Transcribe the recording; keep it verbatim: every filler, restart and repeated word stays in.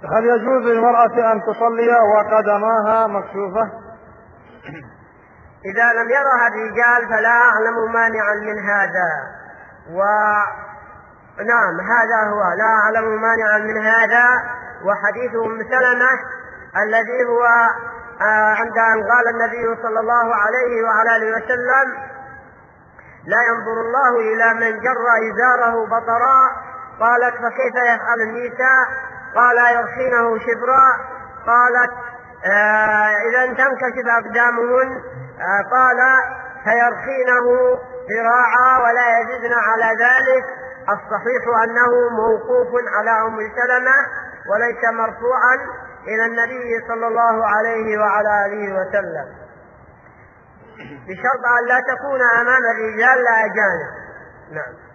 هل يجوز للمرأة أن تصلي وقدماها مكشوفة؟ إذا لم يرها الرجال فلا أعلم مانعا من هذا. ونعم هذا هو، لا أعلم مانعا من هذا. وحديث أم سلمة الذي هو عند أن قال النبي صلى الله عليه وعلى آله وسلم: لا ينظر الله إلى من جر إزاره بطرا. قالت: فكيف يفعل النساء؟ قال: يرخينه شبرا. قالت: آه إذا تنكشف أقدامهن. آه قال: فيرخينه ذراعا ولا يزدن على ذلك. الصحيح أنه موقوف على أم سلمة وليس مرفوعا إلى النبي صلى الله عليه وعلى آله وسلم، بشرط أن لا تكون أمام الرجال لا أجانب. نعم.